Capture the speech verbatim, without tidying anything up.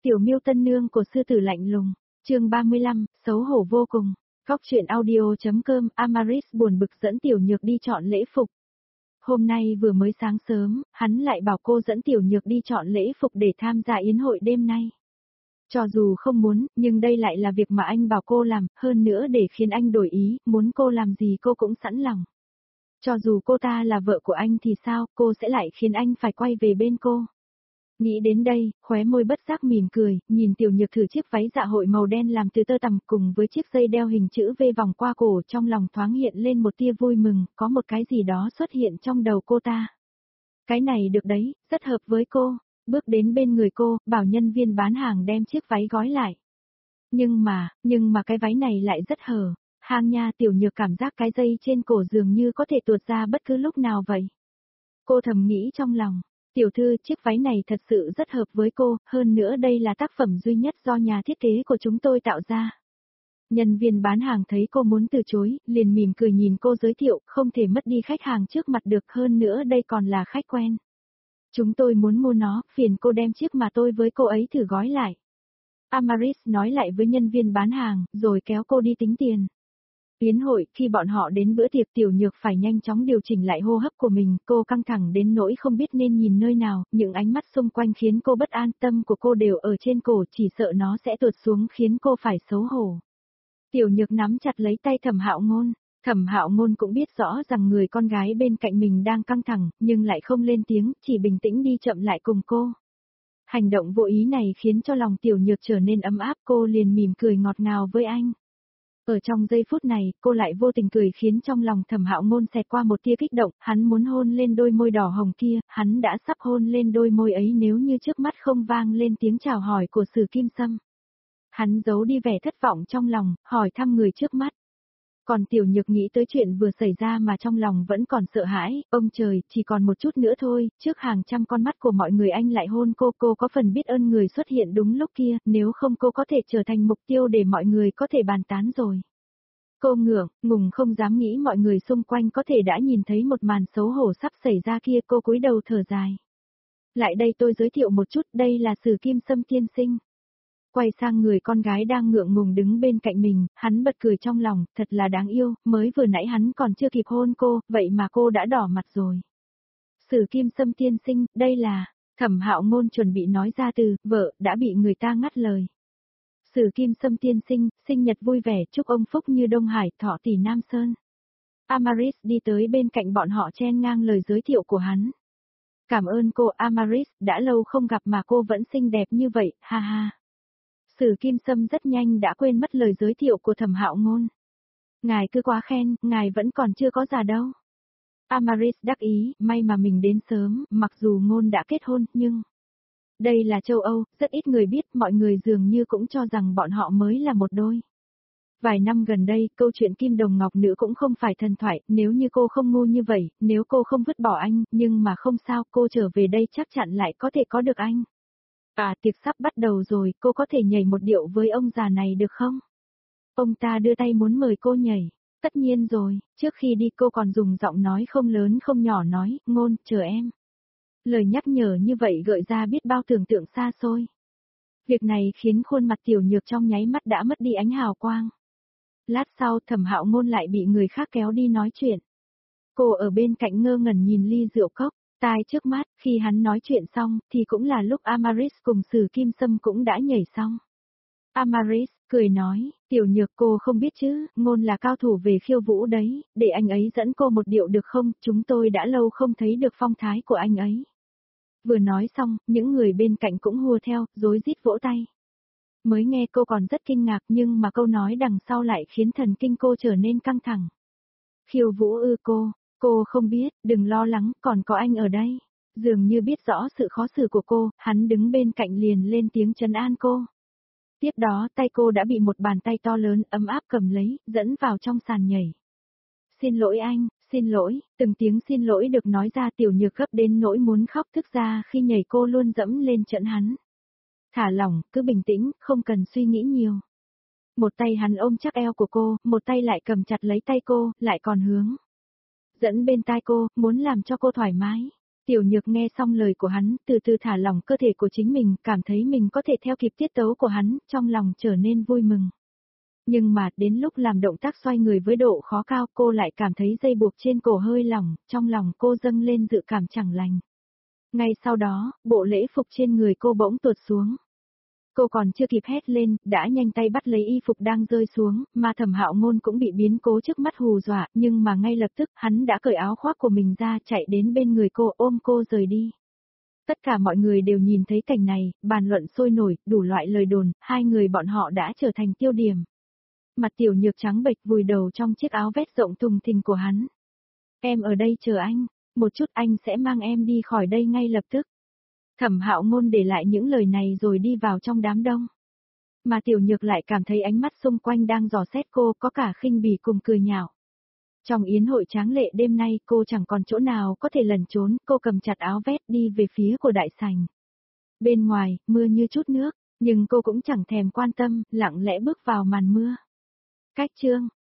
Tiểu Miêu tân nương của sư tử lạnh lùng, chương ba mươi lăm, xấu hổ vô cùng. Góc truyện audio.com, Amaris buồn bực dẫn Tiểu Nhược đi chọn lễ phục. Hôm nay vừa mới sáng sớm, hắn lại bảo cô dẫn Tiểu Nhược đi chọn lễ phục để tham gia yến hội đêm nay. Cho dù không muốn, nhưng đây lại là việc mà anh bảo cô làm, hơn nữa để khiến anh đổi ý, muốn cô làm gì cô cũng sẵn lòng. Cho dù cô ta là vợ của anh thì sao, cô sẽ lại khiến anh phải quay về bên cô. Nghĩ đến đây, khóe môi bất giác mỉm cười, nhìn Tiểu Nhược thử chiếc váy dạ hội màu đen làm từ tơ tằm cùng với chiếc dây đeo hình chữ V vòng qua cổ, trong lòng thoáng hiện lên một tia vui mừng, có một cái gì đó xuất hiện trong đầu cô ta. Cái này được đấy, rất hợp với cô. Bước đến bên người cô, bảo nhân viên bán hàng đem chiếc váy gói lại. Nhưng mà, nhưng mà cái váy này lại rất hở. Hang nha, Tiểu Nhược cảm giác cái dây trên cổ dường như có thể tuột ra bất cứ lúc nào vậy. Cô thầm nghĩ trong lòng. Tiểu thư, chiếc váy này thật sự rất hợp với cô, hơn nữa đây là tác phẩm duy nhất do nhà thiết kế của chúng tôi tạo ra. Nhân viên bán hàng thấy cô muốn từ chối, liền mỉm cười nhìn cô giới thiệu, không thể mất đi khách hàng trước mặt được, hơn nữa đây còn là khách quen. Chúng tôi muốn mua nó, phiền cô đem chiếc mà tôi với cô ấy thử gói lại. Amaris nói lại với nhân viên bán hàng, rồi kéo cô đi tính tiền. Yến hội, khi bọn họ đến bữa tiệc, Tiểu Nhược phải nhanh chóng điều chỉnh lại hô hấp của mình, cô căng thẳng đến nỗi không biết nên nhìn nơi nào, những ánh mắt xung quanh khiến cô bất an, tâm của cô đều ở trên cổ, chỉ sợ nó sẽ tuột xuống khiến cô phải xấu hổ. Tiểu Nhược nắm chặt lấy tay Thẩm Hạo Ngôn, Thẩm Hạo Ngôn cũng biết rõ rằng người con gái bên cạnh mình đang căng thẳng, nhưng lại không lên tiếng, chỉ bình tĩnh đi chậm lại cùng cô. Hành động vô ý này khiến cho lòng Tiểu Nhược trở nên ấm áp, cô liền mỉm cười ngọt ngào với anh. Ở trong giây phút này, cô lại vô tình cười khiến trong lòng Thẩm Hạo Ngôn xẹt qua một tia kích động, hắn muốn hôn lên đôi môi đỏ hồng kia, hắn đã sắp hôn lên đôi môi ấy nếu như trước mắt không vang lên tiếng chào hỏi của Sử Kim Sâm. Hắn giấu đi vẻ thất vọng trong lòng, hỏi thăm người trước mắt. Còn Tiểu Nhược nghĩ tới chuyện vừa xảy ra mà trong lòng vẫn còn sợ hãi, ông trời, chỉ còn một chút nữa thôi, trước hàng trăm con mắt của mọi người anh lại hôn cô, cô có phần biết ơn người xuất hiện đúng lúc kia, nếu không cô có thể trở thành mục tiêu để mọi người có thể bàn tán rồi. Cô ngượng, ngùng không dám nghĩ mọi người xung quanh có thể đã nhìn thấy một màn xấu hổ sắp xảy ra kia, cô cúi đầu thở dài. Lại đây tôi giới thiệu một chút, đây là Sử Kim Sâm tiên sinh. Quay sang người con gái đang ngượng ngùng đứng bên cạnh mình, hắn bật cười trong lòng, thật là đáng yêu, mới vừa nãy hắn còn chưa kịp hôn cô, vậy mà cô đã đỏ mặt rồi. Sử Kim Sâm tiên sinh, đây là, Thẩm Hạo Ngôn chuẩn bị nói ra từ, vợ, đã bị người ta ngắt lời. Sử Kim Sâm tiên sinh, sinh nhật vui vẻ, chúc ông phúc như Đông Hải, thọ tỷ Nam Sơn. Amaris đi tới bên cạnh bọn họ chen ngang lời giới thiệu của hắn. Cảm ơn cô Amaris, đã lâu không gặp mà cô vẫn xinh đẹp như vậy, ha ha. Sử Kim Sâm rất nhanh đã quên mất lời giới thiệu của Thẩm Hạo Ngôn. Ngài cứ quá khen, ngài vẫn còn chưa có già đâu. Amaris đắc ý, may mà mình đến sớm, mặc dù Ngôn đã kết hôn, nhưng... Đây là châu Âu, rất ít người biết, mọi người dường như cũng cho rằng bọn họ mới là một đôi. Vài năm gần đây, câu chuyện Kim Đồng Ngọc Nữ cũng không phải thần thoại, nếu như cô không ngu như vậy, nếu cô không vứt bỏ anh, nhưng mà không sao, cô trở về đây chắc chắn lại có thể có được anh. À, tiệc sắp bắt đầu rồi, cô có thể nhảy một điệu với ông già này được không? Ông ta đưa tay muốn mời cô nhảy. Tất nhiên rồi, trước khi đi cô còn dùng giọng nói không lớn không nhỏ nói, Ngôn, chờ em. Lời nhắc nhở như vậy gợi ra biết bao tưởng tượng xa xôi. Việc này khiến khuôn mặt Tiểu Nhược trong nháy mắt đã mất đi ánh hào quang. Lát sau Thẩm Hạo Ngôn lại bị người khác kéo đi nói chuyện. Cô ở bên cạnh ngơ ngẩn nhìn ly rượu cốc. Tai trước mắt, khi hắn nói chuyện xong, thì cũng là lúc Amaris cùng Sử Kim Sâm cũng đã nhảy xong. Amaris, cười nói, Tiểu Nhược cô không biết chứ, Ngôn là cao thủ về khiêu vũ đấy, để anh ấy dẫn cô một điệu được không, chúng tôi đã lâu không thấy được phong thái của anh ấy. Vừa nói xong, những người bên cạnh cũng hùa theo, rối rít vỗ tay. Mới nghe cô còn rất kinh ngạc nhưng mà câu nói đằng sau lại khiến thần kinh cô trở nên căng thẳng. Khiêu vũ ư cô? Cô không biết, đừng lo lắng, còn có anh ở đây. Dường như biết rõ sự khó xử của cô, hắn đứng bên cạnh liền lên tiếng trấn an cô. Tiếp đó tay cô đã bị một bàn tay to lớn ấm áp cầm lấy, dẫn vào trong sàn nhảy. Xin lỗi anh, xin lỗi, từng tiếng xin lỗi được nói ra Tiểu Nhược gấp đến nỗi muốn khóc, thức ra khi nhảy cô luôn dẫm lên trận hắn. Thả lỏng, cứ bình tĩnh, không cần suy nghĩ nhiều. Một tay hắn ôm chắc eo của cô, một tay lại cầm chặt lấy tay cô, lại còn hướng dẫn bên tai cô, muốn làm cho cô thoải mái. Tiểu Nhược nghe xong lời của hắn, từ từ thả lỏng cơ thể của chính mình, cảm thấy mình có thể theo kịp tiết tấu của hắn, trong lòng trở nên vui mừng. Nhưng mà, đến lúc làm động tác xoay người với độ khó cao, cô lại cảm thấy dây buộc trên cổ hơi lỏng, trong lòng cô dâng lên dự cảm chẳng lành. Ngay sau đó, bộ lễ phục trên người cô bỗng tuột xuống. Cô còn chưa kịp hét lên, đã nhanh tay bắt lấy y phục đang rơi xuống, mà Thẩm Hạo Ngôn cũng bị biến cố trước mắt hù dọa, nhưng mà ngay lập tức hắn đã cởi áo khoác của mình ra, chạy đến bên người cô, ôm cô rời đi. Tất cả mọi người đều nhìn thấy cảnh này, bàn luận sôi nổi, đủ loại lời đồn, hai người bọn họ đã trở thành tiêu điểm. Mặt Tiểu Nhược trắng bệch vùi đầu trong chiếc áo vest rộng thùng thình của hắn. Em ở đây chờ anh, một chút anh sẽ mang em đi khỏi đây ngay lập tức. Thẩm Hạo Ngôn để lại những lời này rồi đi vào trong đám đông. Mà Tiểu Nhược lại cảm thấy ánh mắt xung quanh đang dò xét cô, có cả khinh bỉ cùng cười nhạo. Trong yến hội tráng lệ đêm nay cô chẳng còn chỗ nào có thể lẩn trốn, cô cầm chặt áo vest đi về phía của đại sảnh. Bên ngoài, mưa như chút nước, nhưng cô cũng chẳng thèm quan tâm, lặng lẽ bước vào màn mưa. Cách chương